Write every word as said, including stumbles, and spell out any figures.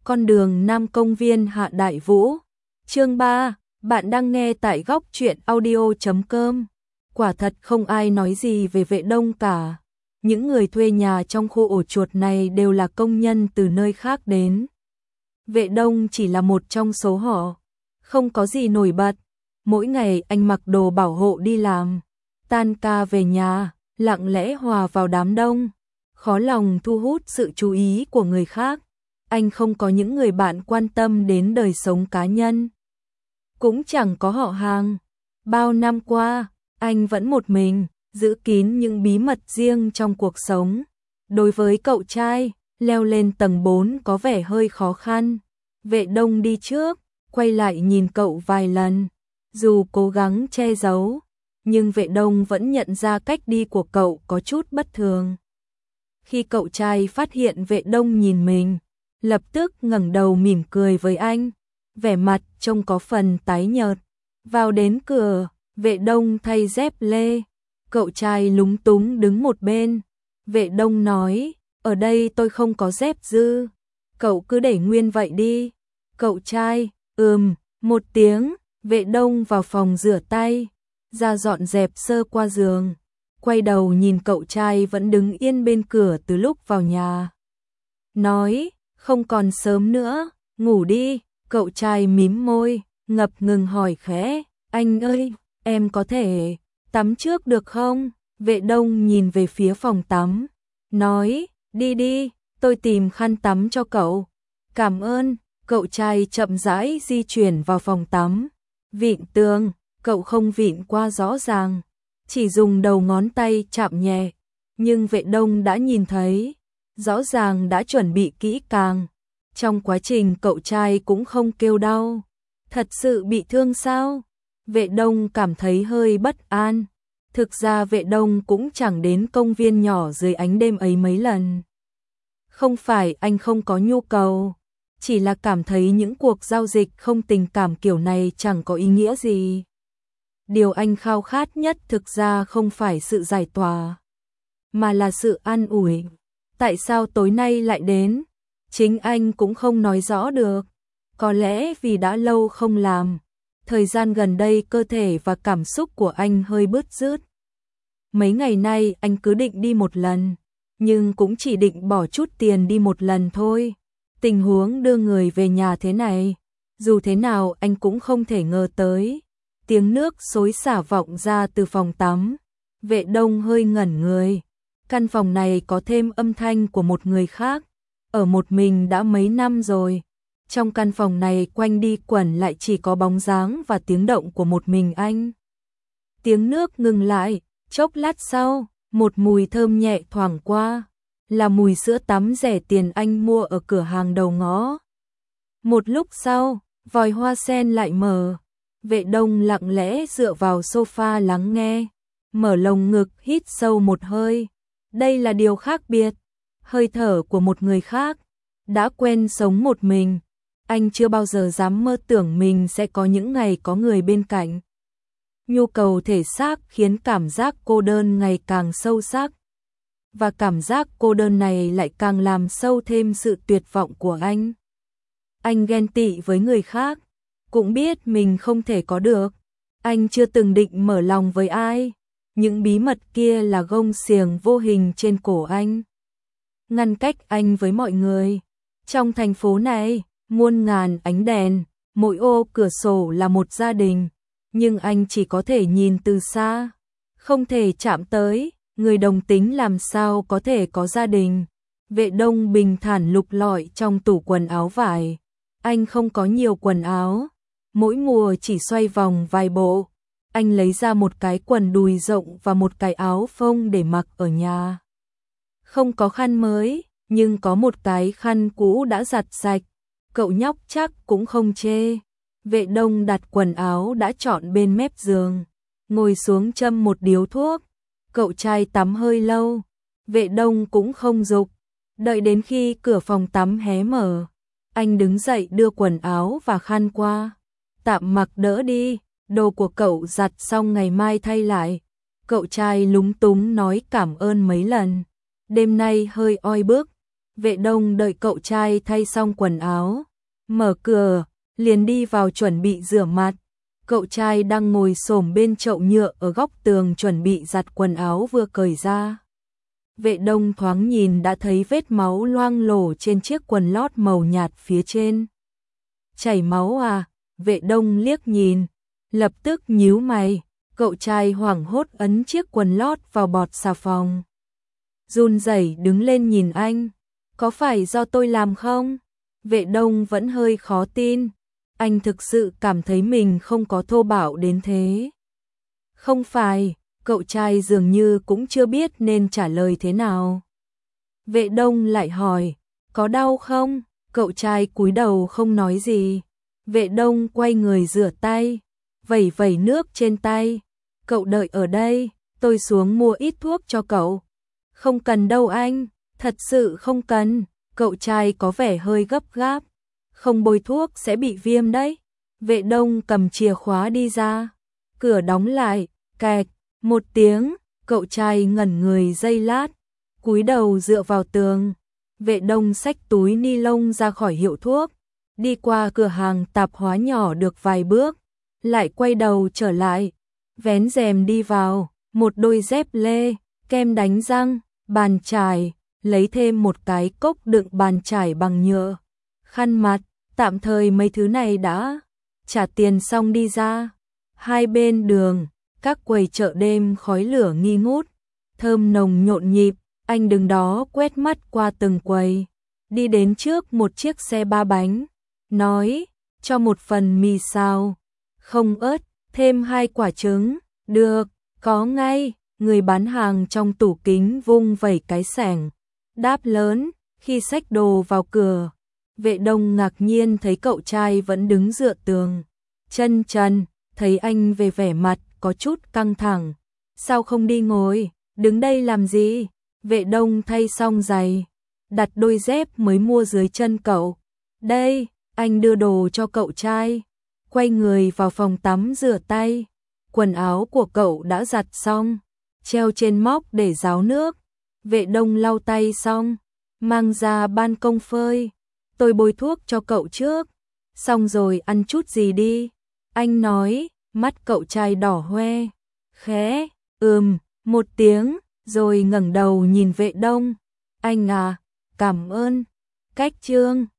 Con đường Nam Công viên Hạ Đại Vũ. Chương ba, bạn đang nghe tại góc truyện audio chấm com. Quả thật không ai nói gì về Vệ Đông cả. Những người thuê nhà trong khu ổ chuột này đều là công nhân từ nơi khác đến. Vệ Đông chỉ là một trong số họ, không có gì nổi bật. Mỗi ngày anh mặc đồ bảo hộ đi làm, tan ca về nhà, lặng lẽ hòa vào đám đông, khó lòng thu hút sự chú ý của người khác. Anh không có những người bạn quan tâm đến đời sống cá nhân, cũng chẳng có họ hàng. Bao năm qua, anh vẫn một mình, giữ kín những bí mật riêng trong cuộc sống. Đối với cậu trai, leo lên tầng bốn có vẻ hơi khó khăn. Vệ Đông đi trước, quay lại nhìn cậu vài lần. Dù cố gắng che giấu, nhưng Vệ Đông vẫn nhận ra cách đi của cậu có chút bất thường. Khi cậu trai phát hiện Vệ Đông nhìn mình, lập tức ngẩng đầu mỉm cười với anh, vẻ mặt trông có phần tái nhợt. Vào đến cửa, Vệ Đông thay dép lê, cậu trai lúng túng đứng một bên. Vệ Đông nói, ở đây tôi không có dép dư, cậu cứ để nguyên vậy đi. Cậu trai, ừm, một tiếng. Vệ Đông vào phòng rửa tay, ra dọn dẹp sơ qua giường, quay đầu nhìn cậu trai vẫn đứng yên bên cửa từ lúc vào nhà. Nói, không còn sớm nữa, ngủ đi. Cậu trai mím môi, ngập ngừng hỏi khẽ, anh ơi, em có thể tắm trước được không? Vệ Đông nhìn về phía phòng tắm, nói, đi đi, tôi tìm khăn tắm cho cậu. Cảm ơn. Cậu trai chậm rãi di chuyển vào phòng tắm. Vịn tường, cậu không vịn qua rõ ràng, chỉ dùng đầu ngón tay chạm nhẹ, nhưng Vệ Đông đã nhìn thấy, rõ ràng đã chuẩn bị kỹ càng. Trong quá trình cậu trai cũng không kêu đau. Thật sự bị thương sao? Vệ Đông cảm thấy hơi bất an. Thực ra Vệ Đông cũng chẳng đến công viên nhỏ dưới ánh đêm ấy mấy lần. Không phải anh không có nhu cầu, chỉ là cảm thấy những cuộc giao dịch không tình cảm kiểu này chẳng có ý nghĩa gì. Điều anh khao khát nhất thực ra không phải sự giải tỏa, mà là sự an ủi. Tại sao tối nay lại đến? Chính anh cũng không nói rõ được. Có lẽ vì đã lâu không làm, thời gian gần đây cơ thể và cảm xúc của anh hơi bứt rứt. Mấy ngày nay anh cứ định đi một lần, nhưng cũng chỉ định bỏ chút tiền đi một lần thôi. Tình huống đưa người về nhà thế này, dù thế nào anh cũng không thể ngờ tới. Tiếng nước xối xả vọng ra từ phòng tắm. Vệ Đông hơi ngẩn người. Căn phòng này có thêm âm thanh của một người khác. Ở một mình đã mấy năm rồi. Trong căn phòng này quanh đi quẩn lại chỉ có bóng dáng và tiếng động của một mình anh. Tiếng nước ngừng lại, chốc lát sau, một mùi thơm nhẹ thoảng qua. Là mùi sữa tắm rẻ tiền anh mua ở cửa hàng đầu ngõ. Một lúc sau, vòi hoa sen lại mở. Vệ Đông lặng lẽ dựa vào sofa lắng nghe, mở lồng ngực hít sâu một hơi. Đây là điều khác biệt, hơi thở của một người khác. Đã quen sống một mình, anh chưa bao giờ dám mơ tưởng mình sẽ có những ngày có người bên cạnh. Nhu cầu thể xác khiến cảm giác cô đơn ngày càng sâu sắc. Và cảm giác cô đơn này lại càng làm sâu thêm sự tuyệt vọng của anh. Anh ghen tị với người khác, cũng biết mình không thể có được. Anh chưa từng định mở lòng với ai. Những bí mật kia là gông xiềng vô hình trên cổ anh, ngăn cách anh với mọi người. Trong thành phố này, muôn ngàn ánh đèn, mỗi ô cửa sổ là một gia đình, nhưng anh chỉ có thể nhìn từ xa, không thể chạm tới. Người đồng tính làm sao có thể có gia đình? Vệ Đông bình thản lục lọi trong tủ quần áo vải. Anh không có nhiều quần áo, mỗi mùa chỉ xoay vòng vài bộ. Anh lấy ra một cái quần đùi rộng và một cái áo phông để mặc ở nhà. Không có khăn mới, nhưng có một cái khăn cũ đã giặt sạch. Cậu nhóc chắc cũng không chê. Vệ Đông đặt quần áo đã chọn bên mép giường, ngồi xuống châm một điếu thuốc. Cậu trai tắm hơi lâu, Vệ Đông cũng không giục. Đợi đến khi cửa phòng tắm hé mở, anh đứng dậy đưa quần áo và khăn qua. Tạm mặc đỡ đi, đồ của cậu giặt xong ngày mai thay lại. Cậu trai lúng túng nói cảm ơn mấy lần. Đêm nay hơi oi bức, Vệ Đông đợi cậu trai thay xong quần áo, mở cửa, liền đi vào chuẩn bị rửa mặt. Cậu trai đang ngồi xổm bên chậu nhựa ở góc tường chuẩn bị giặt quần áo vừa cởi ra. Vệ Đông thoáng nhìn đã thấy vết máu loang lổ trên chiếc quần lót màu nhạt phía trên. Chảy máu à? Vệ Đông liếc nhìn, lập tức nhíu mày. Cậu trai hoảng hốt ấn chiếc quần lót vào bọt xà phòng. Run rẩy đứng lên nhìn anh. Có phải do tôi làm không? Vệ Đông vẫn hơi khó tin. Anh thực sự cảm thấy mình không có thô bạo đến thế. Không phải, cậu trai dường như cũng chưa biết nên trả lời thế nào. Vệ Đông lại hỏi, có đau không? Cậu trai cúi đầu không nói gì. Vệ Đông quay người rửa tay, vẩy vẩy nước trên tay. Cậu đợi ở đây, tôi xuống mua ít thuốc cho cậu. Không cần đâu anh, thật sự không cần. Cậu trai có vẻ hơi gấp gáp. Không bôi thuốc sẽ bị viêm đấy. Vệ Đông cầm chìa khóa đi ra. Cửa đóng lại, kẹt, một tiếng. Cậu trai ngẩn người giây lát, cúi đầu dựa vào tường. Vệ Đông xách túi ni lông ra khỏi hiệu thuốc, đi qua cửa hàng tạp hóa nhỏ được vài bước, lại quay đầu trở lại, vén rèm đi vào, một đôi dép lê, kem đánh răng, bàn chải, lấy thêm một cái cốc đựng bàn chải bằng nhựa, khăn mặt, tạm thời mấy thứ này đã trả tiền xong đi ra. Hai bên đường, các quầy chợ đêm khói lửa nghi ngút, thơm nồng nhộn nhịp. Anh đứng đó quét mắt qua từng quầy, đi đến trước một chiếc xe ba bánh, nói, cho một phần mì xào, không ớt, thêm hai quả trứng, được, có ngay. Người bán hàng trong tủ kính vung vẩy cái xẻng, đáp lớn. Khi xách đồ vào cửa, Vệ Đông ngạc nhiên thấy cậu trai vẫn đứng dựa tường, chân trần, thấy anh về vẻ mặt có chút căng thẳng. Sao không đi ngồi, đứng đây làm gì? Vệ Đông thay xong giày, đặt đôi dép mới mua dưới chân cậu. Đây, anh đưa đồ cho cậu trai, quay người vào phòng tắm rửa tay. Quần áo của cậu đã giặt xong, treo trên móc để ráo nước. Vệ Đông lau tay xong, mang ra ban công phơi. Tôi bôi thuốc cho cậu trước, xong rồi ăn chút gì đi. Anh nói, mắt cậu trai đỏ hoe, khẽ, ừm, một tiếng. Rồi ngẩng đầu nhìn Vệ Đông. Anh à, cảm ơn. Cách chương